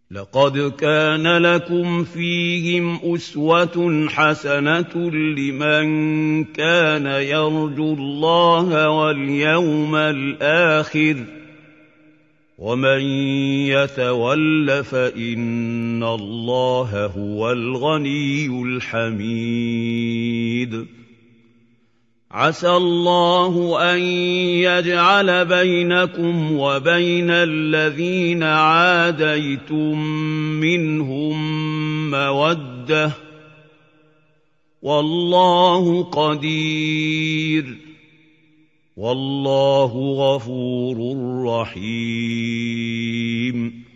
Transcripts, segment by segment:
لقد كان لكم فيهم أسوة حسنة لمن كان يرجو الله واليوم الآخر ومن يتول فإن الله هو الغني الحميد عسى الله أن يجعل بينكم وبين الذين عاديتم منهم مودة والله قدير والله غفور رحيم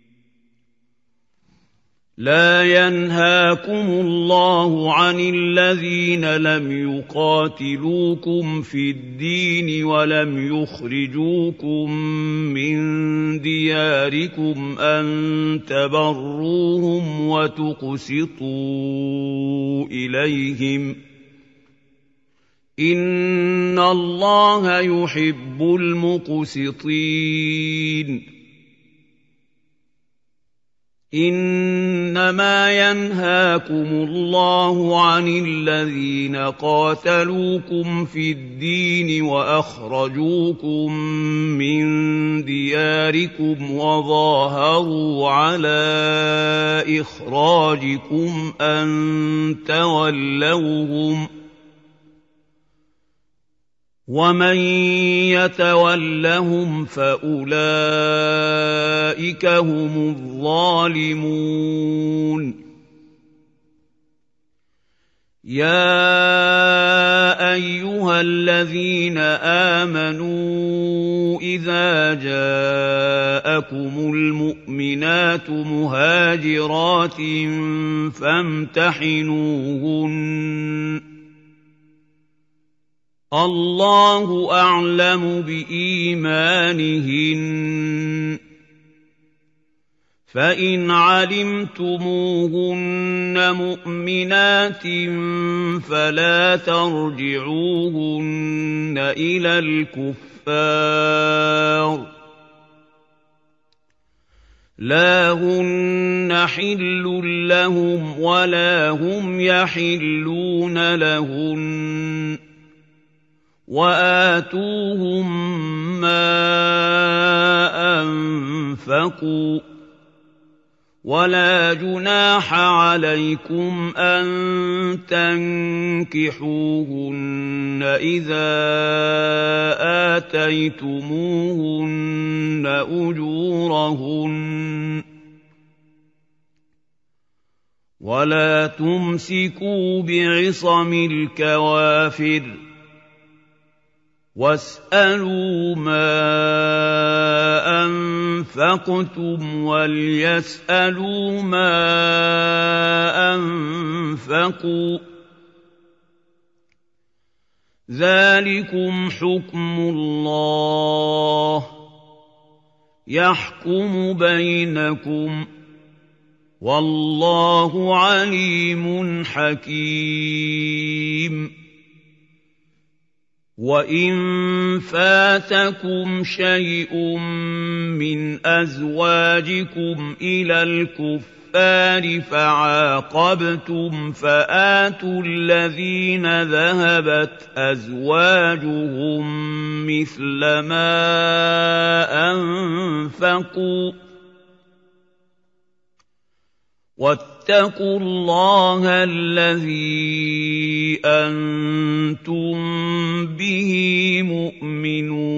لا ينهاكم الله عن الذين لم يقاتلوكم في الدين ولم يخرجوكم من دياركم أن تبروهم وتقسطوا إليهم إن الله يحب المقسطين إنما ينهاكم الله عن الذين قاتلوكم في الدين وأخرجوكم من دياركم وظاهروا على إخراجكم أن تولوهم ومن يتولهم فأولئك هم الظالمون يا أيها الذين آمنوا إذا جاءكم المؤمنات مهاجرات فامتحنوهن الله أعلم بإيمانهن فإن علمتموهن مؤمنات فلا ترجعوهن إلى الكفار لا هن حل لهم ولا هم يحلون لهن وآتوهم ما أنفقوا ولا جناح عليكم أن تنكحوهن إذا آتيتموهن أجورهن ولا تمسكوا بعصم الكوافر واسألوا ما أنفقتم وليسألوا ما أنفقوا ذلكم حكم الله يحكم بينكم والله عليم حكيم وَإِن فَاتَكُمْ شَيْءٌ مِّنْ أَزْوَاجِكُمْ إِلَى الْكُفَّارِ فَعَاقَبْتُمْ فَآتُوا الَّذِينَ ذَهَبَتْ أَزْوَاجُهُم مِّثْلَ مَا أَنفَقُوا واتقوا الله الذي أنتم به مؤمنون